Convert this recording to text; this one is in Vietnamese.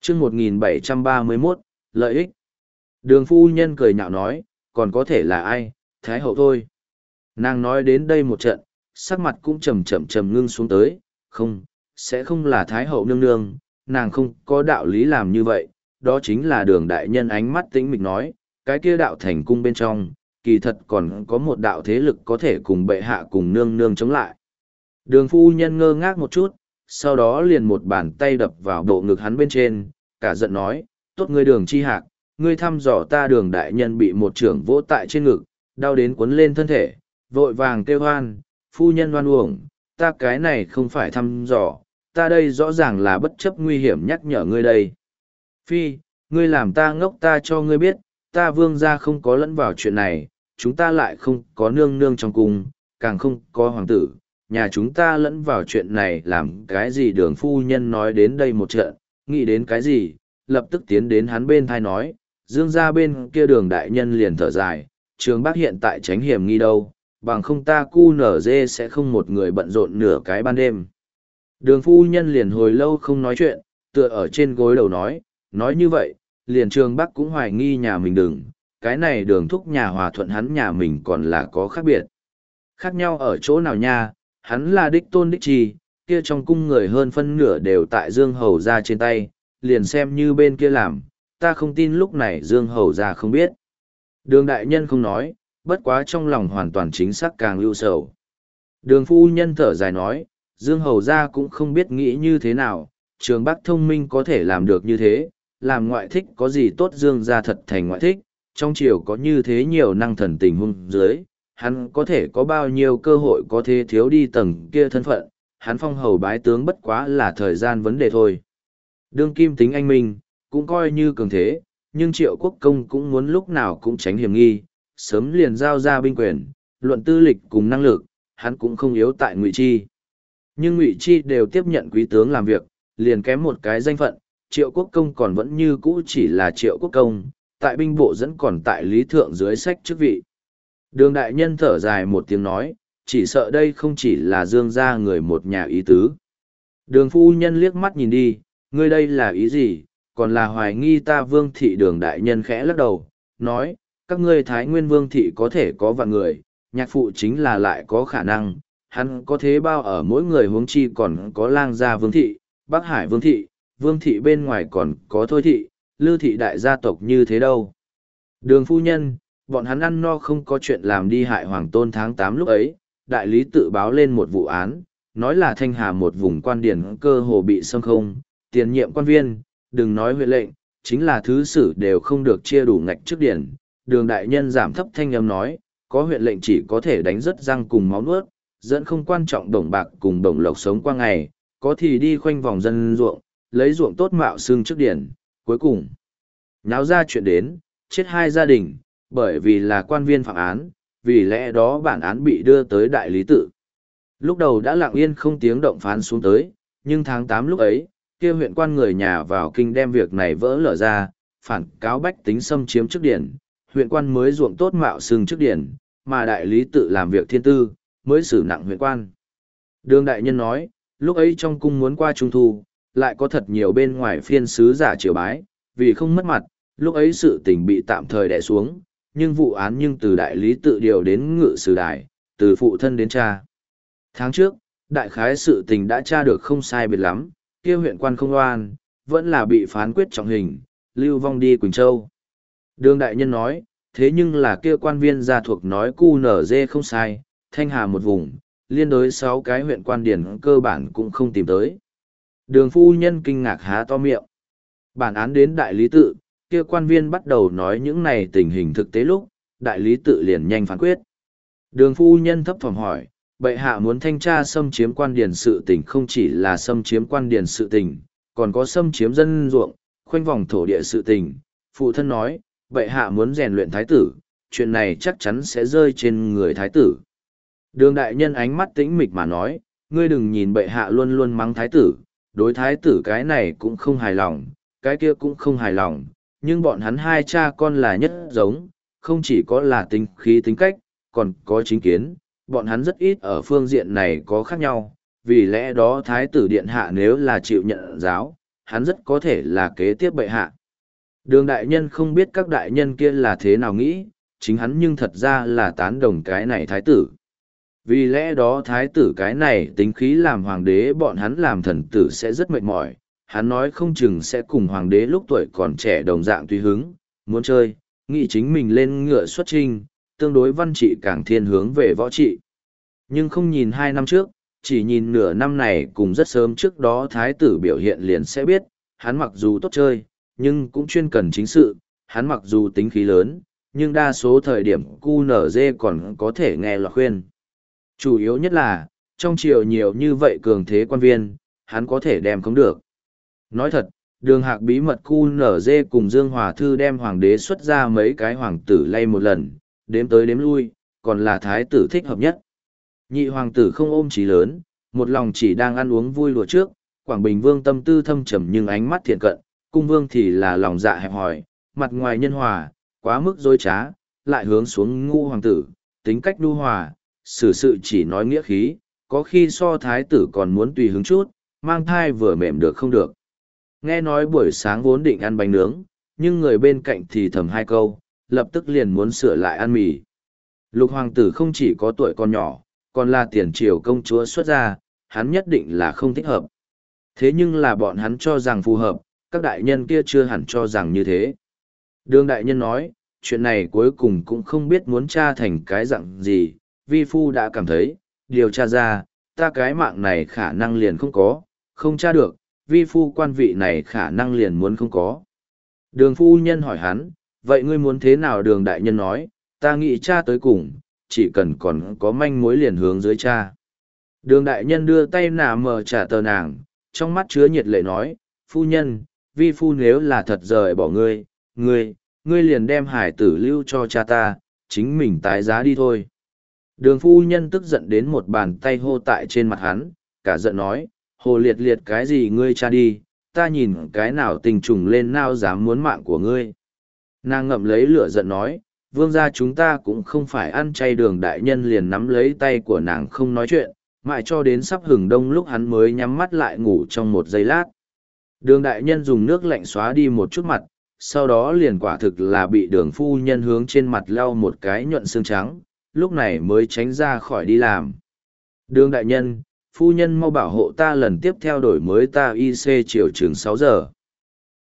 chương 1731, lợi ích. Đường phu nhân cười nhạo nói, còn có thể là ai, Thái hậu thôi. Nàng nói đến đây một trận, sắc mặt cũng trầm ngưng xuống tới, không, sẽ không là Thái hậu nương nương, nàng không có đạo lý làm như vậy, đó chính là đường đại nhân ánh mắt tĩnh mịch nói, cái kia đạo thành cung bên trong, kỳ thật còn có một đạo thế lực có thể cùng bệ hạ cùng nương nương chống lại. Đường phu nhân ngơ ngác một chút, sau đó liền một bàn tay đập vào bộ ngực hắn bên trên, cả giận nói, tốt ngươi đường chi hạc, ngươi thăm dò ta đường đại nhân bị một trưởng vỗ tại trên ngực, đau đến cuốn lên thân thể, vội vàng kêu hoan, phu nhân hoan uổng, ta cái này không phải thăm dò, ta đây rõ ràng là bất chấp nguy hiểm nhắc nhở ngươi đây. Phi, ngươi làm ta ngốc ta cho ngươi biết, ta vương gia không có lẫn vào chuyện này, chúng ta lại không có nương nương trong cung, càng không có hoàng tử, nhà chúng ta lẫn vào chuyện này làm cái gì đường phu nhân nói đến đây một trận, nghĩ đến cái gì, lập tức tiến đến hắn bên thai nói, dương gia bên kia đường đại nhân liền thở dài, trường bác hiện tại tránh hiểm nghi đâu, bằng không ta cu nở dê sẽ không một người bận rộn nửa cái ban đêm. Đường phu nhân liền hồi lâu không nói chuyện, tựa ở trên gối đầu nói như vậy, liền trường bác cũng hoài nghi nhà mình đừng, cái này đường thúc nhà hòa thuận hắn nhà mình còn là có khác biệt. Khác nhau ở chỗ nào nha, hắn là đích tôn đích trì, kia trong cung người hơn phân nửa đều tại Dương Hầu ra trên tay, liền xem như bên kia làm, ta không tin lúc này Dương Hầu ra không biết. Đường đại nhân không nói, bất quá trong lòng hoàn toàn chính xác càng ưu sầu. Đường phu nhân thở dài nói, Dương Hầu ra cũng không biết nghĩ như thế nào, trường bác thông minh có thể làm được như thế, làm ngoại thích có gì tốt Dương ra thật thành ngoại thích, trong triều có như thế nhiều năng thần tình hung dưới, hắn có thể có bao nhiêu cơ hội có thể thiếu đi tầng kia thân phận, hắn phong hầu bái tướng bất quá là thời gian vấn đề thôi. Đương kim tính anh minh, cũng coi như cường thế, nhưng Triệu Quốc Công cũng muốn lúc nào cũng tránh hiểm nghi, sớm liền giao ra binh quyền, luận tư lịch cùng năng lực, hắn cũng không yếu tại Ngụy Chi. Nhưng Ngụy Chi đều tiếp nhận quý tướng làm việc, liền kém một cái danh phận, Triệu Quốc Công còn vẫn như cũ chỉ là Triệu Quốc Công, tại binh bộ dẫn còn tại lý thượng dưới sách chức vị. Đường đại nhân thở dài một tiếng nói, chỉ sợ đây không chỉ là Dương gia người một nhà ý tứ. Đường phu nhân liếc mắt nhìn đi, ngươi đây là ý gì, còn là hoài nghi ta vương thị. Đường đại nhân khẽ lắc đầu, nói, các ngươi thái nguyên vương thị có thể có vạn người, nhạc phụ chính là lại có khả năng, hắn có thế bao ở mỗi người huống chi còn có lang gia vương thị, bắc hải vương thị bên ngoài còn có thôi thị, lư thị đại gia tộc như thế đâu. Đường phu nhân, bọn hắn ăn no không có chuyện làm đi hại hoàng tôn tháng 8 lúc ấy, đại lý tự báo lên một vụ án, nói là Thanh Hà một vùng quan điển cơ hồ bị xâm không, tiền nhiệm quan viên, đừng nói huyện lệnh, chính là thứ sử đều không được chia đủ ngạch trước điển. Đường đại nhân giảm thấp thanh âm nói, có huyện lệnh chỉ có thể đánh rất răng cùng máu nuốt, dẫn không quan trọng đồng bạc cùng đồng lộc sống qua ngày, có thì đi khoanh vòng dân ruộng, lấy ruộng tốt mạo xương trước điển, cuối cùng náo ra chuyện đến, chết hai gia đình, bởi vì là quan viên phạm án, vì lẽ đó bản án bị đưa tới đại lý tự. Lúc đầu đã lặng yên không tiếng động phán xuống tới, nhưng tháng 8 lúc ấy, kia huyện quan người nhà vào kinh đem việc này vỡ lở ra, phản cáo bách tính xâm chiếm trước điển, huyện quan mới ruộng tốt mạo xưng trước điển, mà đại lý tự làm việc thiên tư, mới xử nặng huyện quan. Đường đại nhân nói, lúc ấy trong cung muốn qua trung thu, lại có thật nhiều bên ngoài phiên sứ giả triều bái, vì không mất mặt, lúc ấy sự tình bị tạm thời đè xuống, nhưng vụ án nhưng từ đại lý tự điều đến ngự sử đài, từ phụ thân đến cha. Tháng trước, đại khái sự tình đã tra được không sai biệt lắm, kia huyện quan không oan, vẫn là bị phán quyết trọng hình, lưu vong đi Quỳnh Châu. Đường đại nhân nói, thế nhưng là kia quan viên gia thuộc nói cu nở dê không sai, Thanh Hà một vùng, liên đối 6 cái huyện quan điển cơ bản cũng không tìm tới. Đường phu nhân kinh ngạc há to miệng. Bản án đến đại lý tự, kia quan viên bắt đầu nói những này tình hình thực tế lúc, đại lý tự liền nhanh phán quyết. Đường phu nhân thấp thỏm hỏi, bệ hạ muốn thanh tra xâm chiếm quan điền sự tình không chỉ là xâm chiếm quan điền sự tình, còn có xâm chiếm dân ruộng, khoanh vòng thổ địa sự tình. Phụ thân nói, bệ hạ muốn rèn luyện thái tử, chuyện này chắc chắn sẽ rơi trên người thái tử. Đường đại nhân ánh mắt tĩnh mịch mà nói, ngươi đừng nhìn bệ hạ luôn luôn mắng thái tử, đối thái tử cái này cũng không hài lòng, cái kia cũng không hài lòng, nhưng bọn hắn hai cha con là nhất giống, không chỉ có là tính khí tính cách, còn có chính kiến, bọn hắn rất ít ở phương diện này có khác nhau, vì lẽ đó thái tử điện hạ nếu là chịu nhận giáo, hắn rất có thể là kế tiếp bệ hạ. Đường đại nhân không biết các đại nhân kia là thế nào nghĩ, chính hắn nhưng thật ra là tán đồng cái này thái tử. Vì lẽ đó thái tử cái này tính khí làm hoàng đế bọn hắn làm thần tử sẽ rất mệt mỏi, hắn nói không chừng sẽ cùng hoàng đế lúc tuổi còn trẻ đồng dạng tùy hứng, muốn chơi, nghĩ chính mình lên ngựa xuất trinh, tương đối văn trị càng thiên hướng về võ trị. Nhưng không nhìn 2 năm trước, chỉ nhìn nửa năm này cùng rất sớm trước đó thái tử biểu hiện liền sẽ biết, hắn mặc dù tốt chơi, nhưng cũng chuyên cần chính sự, hắn mặc dù tính khí lớn, nhưng đa số thời điểm QNZ còn có thể nghe lời khuyên. Chủ yếu nhất là, trong triều nhiều như vậy cường thế quan viên, hắn có thể đem không được. Nói thật, đường hạc bí mật QNZ cùng Dương Hòa Thư đem hoàng đế xuất ra mấy cái hoàng tử lay một lần, đếm tới đếm lui, còn là thái tử thích hợp nhất. Nhị hoàng tử không ôm chí lớn, một lòng chỉ đang ăn uống vui lùa trước, Quảng Bình Vương tâm tư thâm trầm nhưng ánh mắt thiện cận, Cung Vương thì là lòng dạ hẹp hòi, mặt ngoài nhân hòa, quá mức dối trá, lại hướng xuống ngu hoàng tử, tính cách nhu hòa, xử sự chỉ nói nghĩa khí, có khi so thái tử còn muốn tùy hứng chút, mang thai vừa mềm được không được. Nghe nói buổi sáng vốn định ăn bánh nướng, nhưng người bên cạnh thì thầm 2 câu, lập tức liền muốn sửa lại ăn mì. Lục hoàng tử không chỉ có tuổi còn nhỏ, còn là tiền triều công chúa xuất gia, hắn nhất định là không thích hợp. Thế nhưng là bọn hắn cho rằng phù hợp, các đại nhân kia chưa hẳn cho rằng như thế. Đường đại nhân nói, chuyện này cuối cùng cũng không biết muốn tra thành cái dạng gì, vi phu đã cảm thấy, điều tra ra, ta cái mạng này khả năng liền không có, không tra được, vi phu quan vị này khả năng liền muốn không có. Đường phu nhân hỏi hắn, vậy ngươi muốn thế nào? Đường đại nhân nói, ta nghĩ tra tới cùng, chỉ cần còn có manh mối liền hướng dưới tra. Đường đại nhân đưa tay nà mờ trả tờ nàng, trong mắt chứa nhiệt lệ nói, phu nhân, vi phu nếu là thật rời bỏ ngươi liền đem hải tử lưu cho cha ta, chính mình tái giá đi thôi. Đường phu nhân tức giận đến một bàn tay hô tại trên mặt hắn, cả giận nói, hồ liệt liệt cái gì ngươi cha đi, ta nhìn cái nào tình trùng lên nào dám muốn mạng của ngươi. Nàng ngậm lấy lửa giận nói, vương gia chúng ta cũng không phải ăn chay. Đường đại nhân liền nắm lấy tay của nàng không nói chuyện, mãi cho đến sắp hừng đông lúc hắn mới nhắm mắt lại ngủ trong 1 giây lát. Đường đại nhân dùng nước lạnh xóa đi một chút mặt, sau đó liền quả thực là bị đường phu nhân hướng trên mặt lau một cái nhuận xương trắng, lúc này mới tránh ra khỏi đi làm. Đường đại nhân, phu nhân mau bảo hộ ta lần tiếp theo đổi mới ta IC chiều chừng 6 giờ.